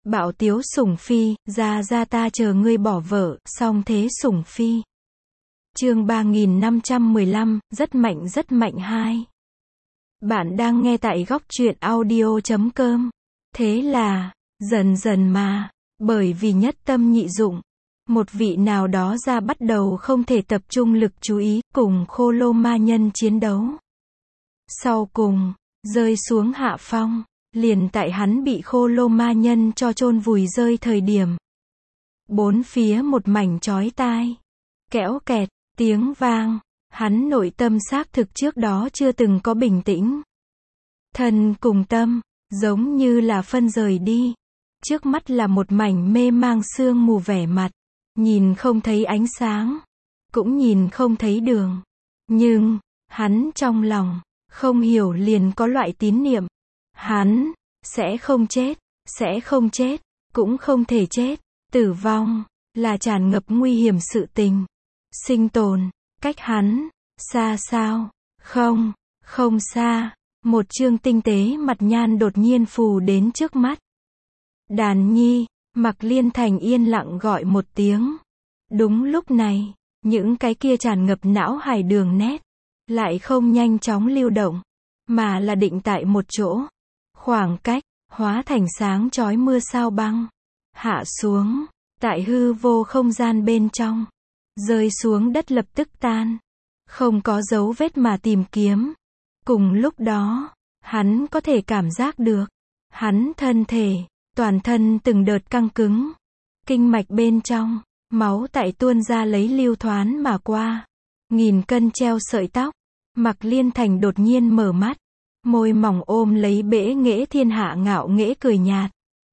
Bạo tiếu sủng phi, ra ta chờ ngươi bỏ vợ, song thế sủng phi. Chương 3515, rất mạnh 2. Bạn đang nghe tại góc truyện audio.com. Thế là, dần dần mà, bởi vì nhất tâm nhị dụng, một vị nào đó ra bắt đầu không thể tập trung lực chú ý, cùng Khô Lô Ma Nhân chiến đấu. Sau cùng, rơi xuống hạ phong, liền tại hắn bị Khô Lô Ma Nhân cho chôn vùi rơi thời điểm. Bốn phía một mảnh chói tai, kẽo kẹt, tiếng vang, hắn nội tâm xác thực trước đó chưa từng có bình tĩnh. Thân cùng tâm, giống như là phân rời đi. Trước mắt là một mảnh mê mang sương mù vẻ mặt, nhìn không thấy ánh sáng, cũng nhìn không thấy đường. Nhưng, hắn trong lòng, không hiểu liền có loại tín niệm. Hắn, sẽ không chết, cũng không thể chết. Tử vong, là tràn ngập nguy hiểm sự tình. Sinh tồn, cách hắn, xa sao? Không xa. Một chương tinh tế mặt nhan đột nhiên phù đến trước mắt. Đàn nhi, Mạc Liên Thành yên lặng gọi một tiếng. Đúng lúc này, những cái kia tràn ngập não hải đường nét, lại không nhanh chóng lưu động, mà là định tại một chỗ. Khoảng cách, hóa thành sáng chói mưa sao băng. Hạ xuống, tại hư vô không gian bên trong. Rơi xuống đất lập tức tan. Không có dấu vết mà tìm kiếm. Cùng lúc đó, hắn có thể cảm giác được. Hắn thân thể, toàn thân từng đợt căng cứng. Kinh mạch bên trong, máu tại tuôn ra lấy lưu thoán mà qua. Nghìn cân treo sợi tóc. Mạc Liên Thành đột nhiên mở mắt. Môi mỏng ôm lấy bể nghễ thiên hạ ngạo nghễ cười nhạt.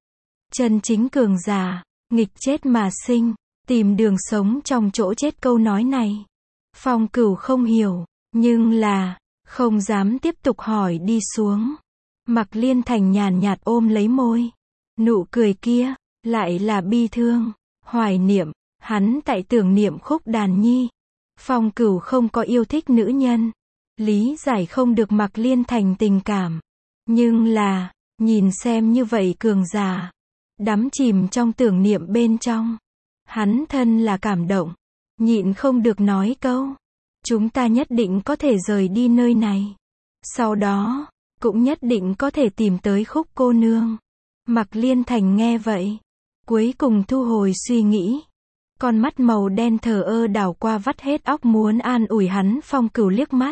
Chân chính cường giả, nghịch chết mà sinh, tìm đường sống trong chỗ chết câu nói này. Phong Cửu không hiểu, nhưng là, không dám tiếp tục hỏi đi xuống. Mạc Liên Thành nhàn nhạt ôm lấy môi. Nụ cười kia, lại là bi thương, hoài niệm, hắn tại tưởng niệm Khúc Đàn Nhi. Phong Cửu không có yêu thích nữ nhân. Lý giải không được Mạc Liên Thành tình cảm. Nhưng là, nhìn xem như vậy cường giả, đắm chìm trong tưởng niệm bên trong. Hắn thân là cảm động, nhịn không được nói câu. Chúng ta nhất định có thể rời đi nơi này. Sau đó, cũng nhất định có thể tìm tới Khúc cô nương. Mạc Liên Thành nghe vậy, cuối cùng thu hồi suy nghĩ. Con mắt màu đen thờ ơ đảo qua vắt hết óc muốn an ủi hắn. Phong Cửu liếc mắt.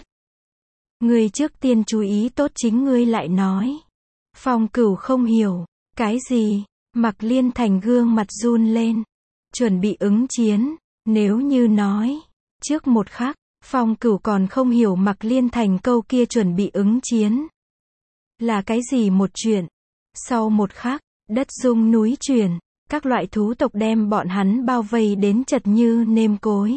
Ngươi trước tiên chú ý tốt chính ngươi lại nói. Phong Cửu không hiểu. Cái gì? Mạc Liên Thành gương mặt run lên. Chuẩn bị ứng chiến. Nếu như nói, trước một khắc, Phong Cửu còn không hiểu Mạc Liên Thành câu kia chuẩn bị ứng chiến là cái gì một chuyện. Sau một khắc, đất rung núi chuyển, các loại thú tộc đem bọn hắn bao vây đến chật như nêm cối.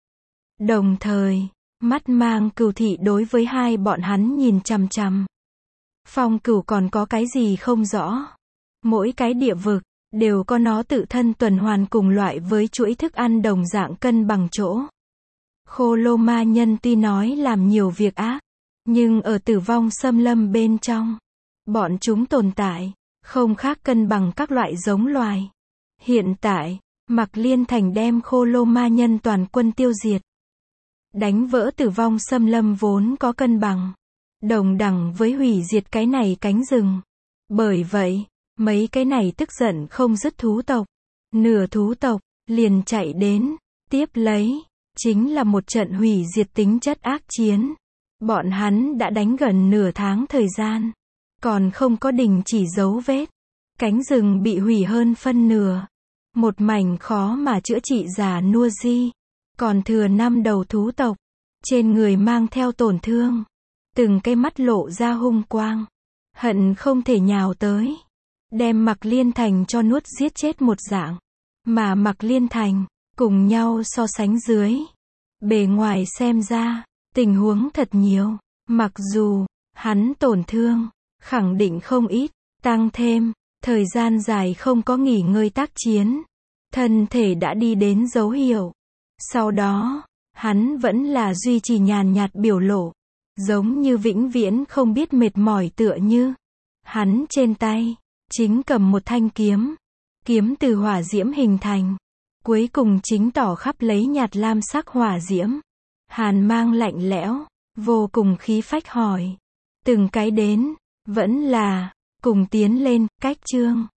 Đồng thời, mắt mang cừu thị đối với hai bọn hắn nhìn chằm chằm. Phong Cửu còn có cái gì không rõ. Mỗi cái địa vực, đều có nó tự thân tuần hoàn cùng loại với chuỗi thức ăn đồng dạng cân bằng chỗ. Khô Lô Ma Nhân tuy nói làm nhiều việc ác, nhưng ở tử vong xâm lâm bên trong, bọn chúng tồn tại, không khác cân bằng các loại giống loài. Hiện tại, Mạc Liên Thành đem Khô Lô Ma Nhân toàn quân tiêu diệt. Đánh vỡ tử vong xâm lâm vốn có cân bằng. Đồng đẳng với hủy diệt cái này cánh rừng. Bởi vậy, mấy cái này tức giận không dứt thú tộc. Nửa thú tộc, liền chạy đến, tiếp lấy, chính là một trận hủy diệt tính chất ác chiến. Bọn hắn đã đánh gần nửa tháng thời gian. Còn không có đình chỉ dấu vết. Cánh rừng bị hủy hơn phân nửa. Một mảnh khó mà chữa trị già nua di. Còn thừa 5 đầu thú tộc. Trên người mang theo tổn thương. Từng cái mắt lộ ra hung quang. Hận không thể nhào tới. Đem Mạc Liên Thành cho nuốt giết chết một dạng. Mà Mạc Liên Thành, cùng nhau so sánh dưới. Bề ngoài xem ra, tình huống thật nhiều. Mặc dù, hắn tổn thương, khẳng định không ít. Tăng thêm, thời gian dài không có nghỉ ngơi tác chiến. Thân thể đã đi đến dấu hiệu. Sau đó, hắn vẫn là duy trì nhàn nhạt biểu lộ. Giống như vĩnh viễn không biết mệt mỏi tựa như. Hắn trên tay, chính cầm một thanh kiếm. Kiếm từ hỏa diễm hình thành. Cuối cùng chính tỏ khắp lấy nhạt lam sắc hỏa diễm. Hàn mang lạnh lẽo, vô cùng khí phách hỏi. Từng cái đến, vẫn là, cùng tiến lên, cách chương.